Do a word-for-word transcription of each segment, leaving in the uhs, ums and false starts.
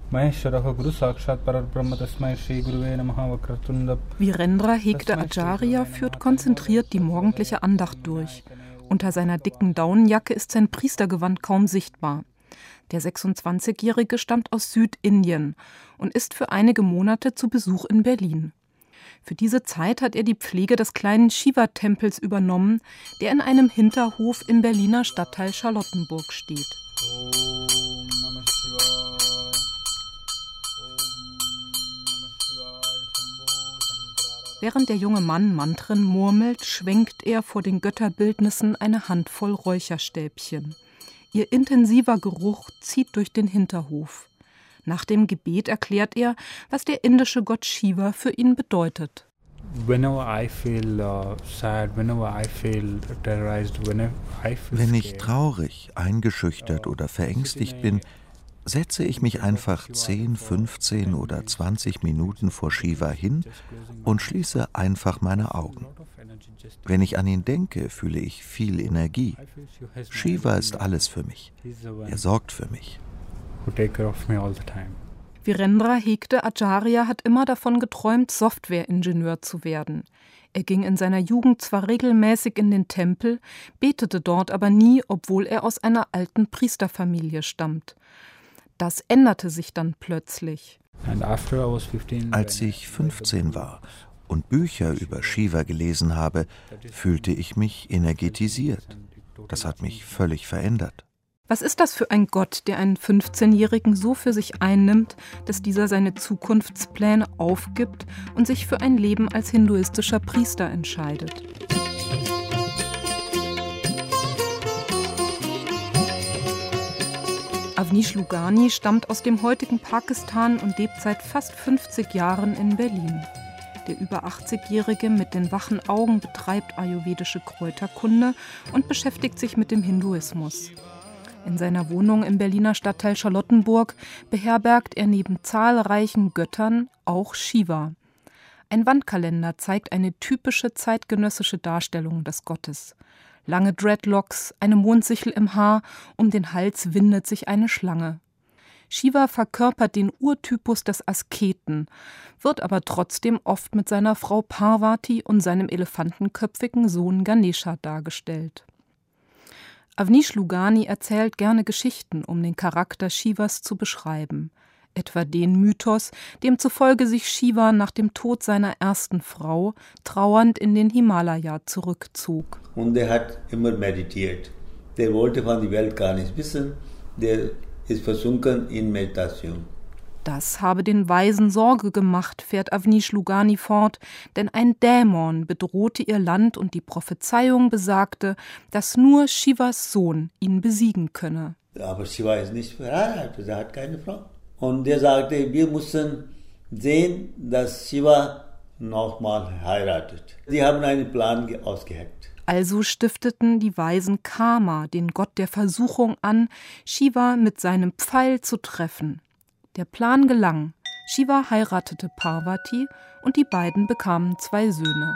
Virendra Hegde Acharya führt konzentriert die morgendliche Andacht durch. Unter seiner dicken Daunenjacke ist sein Priestergewand kaum sichtbar. Der sechsundzwanzigjährige stammt aus Südindien und ist für einige Monate zu Besuch in Berlin. Für diese Zeit hat er die Pflege des kleinen Shiva-Tempels übernommen, der in einem Hinterhof im Berliner Stadtteil Charlottenburg steht. Während der junge Mann Mantren murmelt, schwenkt er vor den Götterbildnissen eine Handvoll Räucherstäbchen. Ihr intensiver Geruch zieht durch den Hinterhof. Nach dem Gebet erklärt er, was der indische Gott Shiva für ihn bedeutet. Wenn ich traurig, eingeschüchtert oder verängstigt bin, setze ich mich einfach zehn, fünfzehn oder zwanzig Minuten vor Shiva hin und schließe einfach meine Augen. Wenn ich an ihn denke, fühle ich viel Energie. Shiva ist alles für mich. Er sorgt für mich. Virendra Hegde Acharya hat immer davon geträumt, Softwareingenieur zu werden. Er ging in seiner Jugend zwar regelmäßig in den Tempel, betete dort aber nie, obwohl er aus einer alten Priesterfamilie stammt. Das änderte sich dann plötzlich. Als ich fünfzehn war und Bücher über Shiva gelesen habe, fühlte ich mich energetisiert. Das hat mich völlig verändert. Was ist das für ein Gott, der einen fünfzehnjährigen so für sich einnimmt, dass dieser seine Zukunftspläne aufgibt und sich für ein Leben als hinduistischer Priester entscheidet? Avnish Lugani stammt aus dem heutigen Pakistan und lebt seit fast fünfzig Jahren in Berlin. Der über achtzigjährige mit den wachen Augen betreibt ayurvedische Kräuterkunde und beschäftigt sich mit dem Hinduismus. In seiner Wohnung im Berliner Stadtteil Charlottenburg beherbergt er neben zahlreichen Göttern auch Shiva. Ein Wandkalender zeigt eine typische zeitgenössische Darstellung des Gottes. Lange Dreadlocks, eine Mondsichel im Haar, um den Hals windet sich eine Schlange. Shiva verkörpert den Urtypus des Asketen, wird aber trotzdem oft mit seiner Frau Parvati und seinem elefantenköpfigen Sohn Ganesha dargestellt. Avnish Lugani erzählt gerne Geschichten, um den Charakter Shivas zu beschreiben. Etwa den Mythos, demzufolge sich Shiva nach dem Tod seiner ersten Frau trauernd in den Himalaya zurückzog. Und er hat immer meditiert. Der wollte von der Welt gar nichts wissen. Der ist versunken in Meditation. Das habe den Weisen Sorge gemacht, fährt Avnish Lugani fort, denn ein Dämon bedrohte ihr Land und die Prophezeiung besagte, dass nur Shivas Sohn ihn besiegen könne. Aber Shiva ist nicht verheiratet, er hat keine Frau. Und er sagte, wir müssen sehen, dass Shiva nochmal heiratet. Sie haben einen Plan ausgeheckt. Also stifteten die Weisen Kama, den Gott der Versuchung, an, Shiva mit seinem Pfeil zu treffen. Der Plan gelang. Shiva heiratete Parvati und die beiden bekamen zwei Söhne.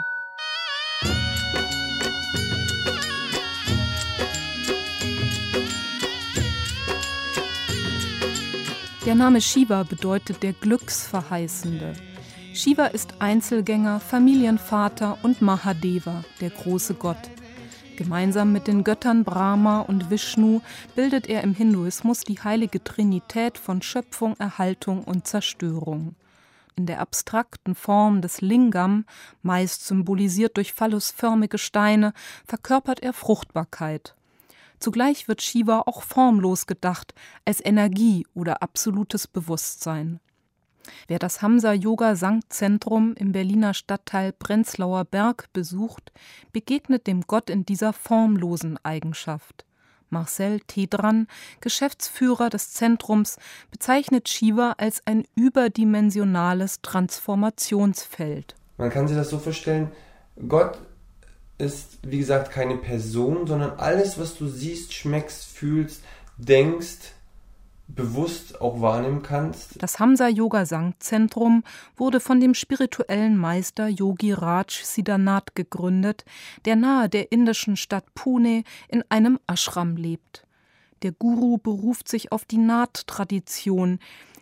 Der Name Shiva bedeutet der Glücksverheißende. Shiva ist Einzelgänger, Familienvater und Mahadeva, der große Gott. Gemeinsam mit den Göttern Brahma und Vishnu bildet er im Hinduismus die heilige Trinität von Schöpfung, Erhaltung und Zerstörung. In der abstrakten Form des Lingam, meist symbolisiert durch phallusförmige Steine, verkörpert er Fruchtbarkeit. Zugleich wird Shiva auch formlos gedacht, als Energie oder absolutes Bewusstsein. Wer das Hamsa-Yoga-Sankt-Zentrum im Berliner Stadtteil Prenzlauer Berg besucht, begegnet dem Gott in dieser formlosen Eigenschaft. Marcel Tedran, Geschäftsführer des Zentrums, bezeichnet Shiva als ein überdimensionales Transformationsfeld. Man kann sich das so vorstellen, Gott ist, wie gesagt, keine Person, sondern alles, was du siehst, schmeckst, fühlst, denkst, bewusst auch wahrnehmen kannst. Das Hamsa-Yoga-Sankt-Zentrum wurde von dem spirituellen Meister Yogi Raj Siddhanath gegründet, der nahe der indischen Stadt Pune in einem Ashram lebt. Der Guru beruft sich auf die Nath-Tradition,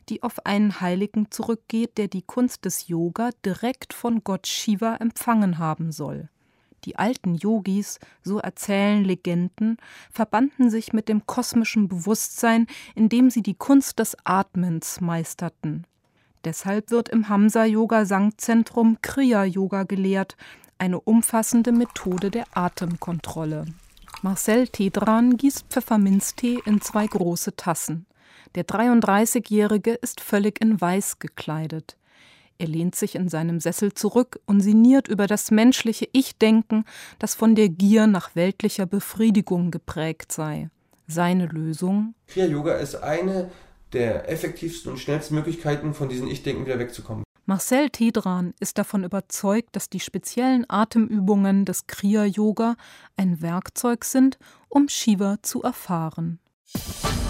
die auf einen Heiligen zurückgeht, der die Kunst des Yoga direkt von Gott Shiva empfangen haben soll. Die alten Yogis, so erzählen Legenden, verbanden sich mit dem kosmischen Bewusstsein, indem sie die Kunst des Atmens meisterten. Deshalb wird im Hamsa-Yoga-Sankzentrum Kriya-Yoga gelehrt, eine umfassende Methode der Atemkontrolle. Marcel Tedran gießt Pfefferminztee in zwei große Tassen. Der dreiunddreißigjährige ist völlig in Weiß gekleidet. Er lehnt sich in seinem Sessel zurück und sinniert über das menschliche Ich-Denken, das von der Gier nach weltlicher Befriedigung geprägt sei. Seine Lösung? Kriya-Yoga ist eine der effektivsten und schnellsten Möglichkeiten, von diesem Ich-Denken wieder wegzukommen. Marcel Tedran ist davon überzeugt, dass die speziellen Atemübungen des Kriya-Yoga ein Werkzeug sind, um Shiva zu erfahren.